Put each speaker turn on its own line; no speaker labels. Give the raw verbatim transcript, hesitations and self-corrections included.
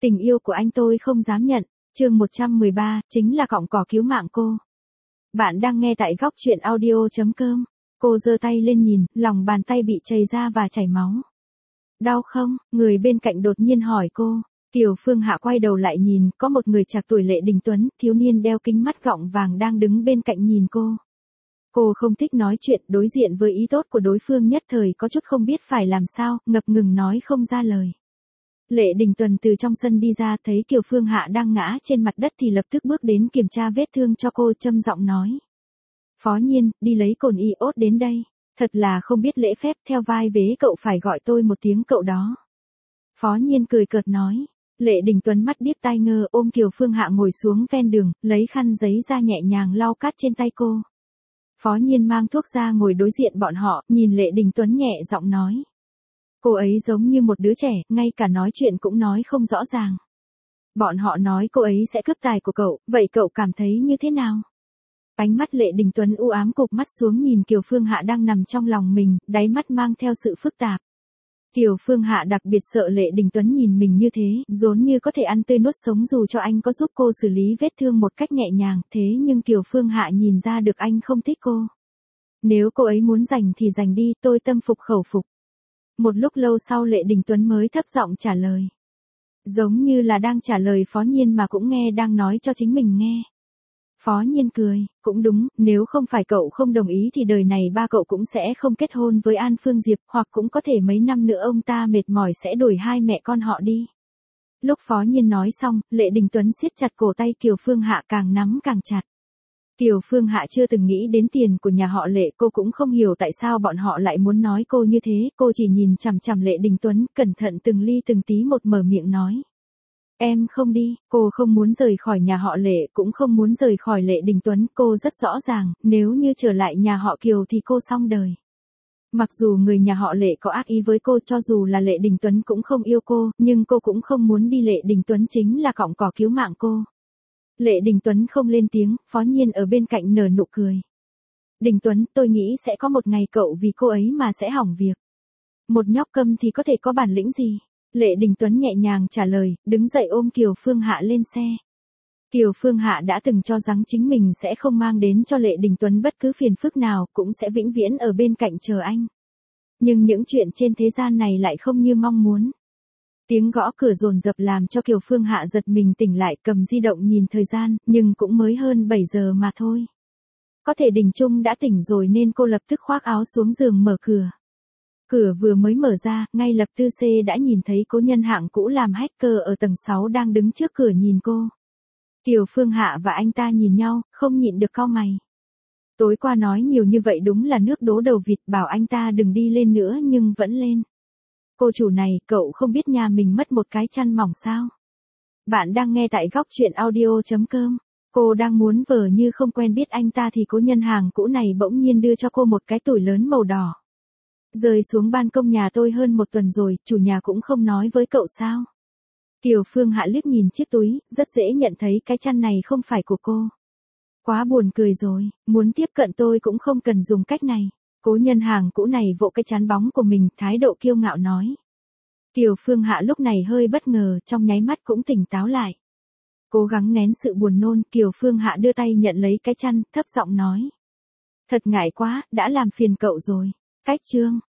Tình yêu của anh tôi không dám nhận. Chương một trăm mười ba, chính là cọng cỏ cứu mạng cô. Bạn đang nghe tại góc truyện audio.com. Cô giơ tay lên nhìn, lòng bàn tay bị chảy ra và chảy máu. Đau không? Người bên cạnh đột nhiên hỏi cô. Kiều Phương Hạ quay đầu lại nhìn, có một người trạc tuổi Lệ Đình Tuấn, thiếu niên đeo kính mắt gọng vàng đang đứng bên cạnh nhìn cô. Cô không thích nói chuyện, đối diện với ý tốt của đối phương nhất thời có chút không biết phải làm sao, ngập ngừng nói không ra lời. Lệ Đình Tuấn từ trong sân đi ra, thấy Kiều Phương Hạ đang ngã trên mặt đất thì lập tức bước đến kiểm tra vết thương cho cô, trầm giọng nói. Phó Nhiên, đi lấy cồn iốt đến đây. Thật là không biết lễ phép, theo vai vế cậu phải gọi tôi một tiếng cậu đó. Phó Nhiên cười cợt nói. Lệ Đình Tuấn mắt điếc tai ngơ ôm Kiều Phương Hạ ngồi xuống ven đường, lấy khăn giấy ra nhẹ nhàng lau cát trên tay cô. Phó Nhiên mang thuốc ra ngồi đối diện bọn họ, nhìn Lệ Đình Tuấn nhẹ giọng nói. Cô ấy giống như một đứa trẻ, ngay cả nói chuyện cũng nói không rõ ràng. Bọn họ nói cô ấy sẽ cướp tài của cậu, vậy cậu cảm thấy như thế nào? Ánh mắt Lệ Đình Tuấn u ám cụp mắt xuống nhìn Kiều Phương Hạ đang nằm trong lòng mình, đáy mắt mang theo sự phức tạp. Kiều Phương Hạ đặc biệt sợ Lệ Đình Tuấn nhìn mình như thế, dốn như có thể ăn tươi nuốt sống dù cho anh có giúp cô xử lý vết thương một cách nhẹ nhàng, thế nhưng Kiều Phương Hạ nhìn ra được anh không thích cô. Nếu cô ấy muốn giành thì giành đi, tôi tâm phục khẩu phục. Một lúc lâu sau Lệ Đình Tuấn mới thấp giọng trả lời. Giống như là đang trả lời Phó Nhiên mà cũng nghe đang nói cho chính mình nghe. Phó Nhiên cười, cũng đúng, nếu không phải cậu không đồng ý thì đời này ba cậu cũng sẽ không kết hôn với An Phương Diệp, hoặc cũng có thể mấy năm nữa ông ta mệt mỏi sẽ đuổi hai mẹ con họ đi. Lúc Phó Nhiên nói xong, Lệ Đình Tuấn siết chặt cổ tay Kiều Phương Hạ càng nắm càng chặt. Kiều Phương Hạ chưa từng nghĩ đến tiền của nhà họ Lệ, cô cũng không hiểu tại sao bọn họ lại muốn nói cô như thế, cô chỉ nhìn chằm chằm Lệ Đình Tuấn, cẩn thận từng ly từng tí một mở miệng nói. Em không đi, cô không muốn rời khỏi nhà họ Lệ, cũng không muốn rời khỏi Lệ Đình Tuấn, cô rất rõ ràng, nếu như trở lại nhà họ Kiều thì cô xong đời. Mặc dù người nhà họ Lệ có ác ý với cô, cho dù là Lệ Đình Tuấn cũng không yêu cô, nhưng cô cũng không muốn đi, Lệ Đình Tuấn chính là cọng cỏ cứu mạng cô. Lệ Đình Tuấn không lên tiếng, Phó Nhiên ở bên cạnh nở nụ cười. Đình Tuấn, tôi nghĩ sẽ có một ngày cậu vì cô ấy mà sẽ hỏng việc. Một nhóc câm thì có thể có bản lĩnh gì? Lệ Đình Tuấn nhẹ nhàng trả lời, đứng dậy ôm Kiều Phương Hạ lên xe. Kiều Phương Hạ đã từng cho rằng chính mình sẽ không mang đến cho Lệ Đình Tuấn bất cứ phiền phức nào, cũng sẽ vĩnh viễn ở bên cạnh chờ anh. Nhưng những chuyện trên thế gian này lại không như mong muốn. Tiếng gõ cửa dồn dập làm cho Kiều Phương Hạ giật mình tỉnh lại, cầm di động nhìn thời gian, nhưng cũng mới hơn bảy giờ mà thôi. Có thể Đình Trung đã tỉnh rồi nên cô lập tức khoác áo xuống giường mở cửa. Cửa vừa mới mở ra, ngay lập tức C đã nhìn thấy cố nhân hạng cũ làm hacker ở tầng sáu đang đứng trước cửa nhìn cô. Kiều Phương Hạ và anh ta nhìn nhau, không nhịn được cau mày. Tối qua nói nhiều như vậy đúng là nước đố đầu vịt, bảo anh ta đừng đi lên nữa nhưng vẫn lên. Cô chủ này, cậu không biết nhà mình mất một cái chăn mỏng sao? Bạn đang nghe tại góc truyện audio.com. Cô đang muốn vờ như không quen biết anh ta thì cố nhân hàng cũ này bỗng nhiên đưa cho cô một cái túi lớn màu đỏ. Rơi xuống ban công nhà tôi hơn một tuần rồi, chủ nhà cũng không nói với cậu sao? Kiều Phương Hạ liếc nhìn chiếc túi, rất dễ nhận thấy cái chăn này không phải của cô. Quá buồn cười rồi, muốn tiếp cận tôi cũng không cần dùng cách này. Cố nhân hàng cũ này vỗ cái chán bóng của mình, thái độ kiêu ngạo nói. Kiều Phương Hạ lúc này hơi bất ngờ, trong nháy mắt cũng tỉnh táo lại. Cố gắng nén sự buồn nôn, Kiều Phương Hạ đưa tay nhận lấy cái chăn, thấp giọng nói. Thật ngại quá, đã làm phiền cậu rồi. Cách chương.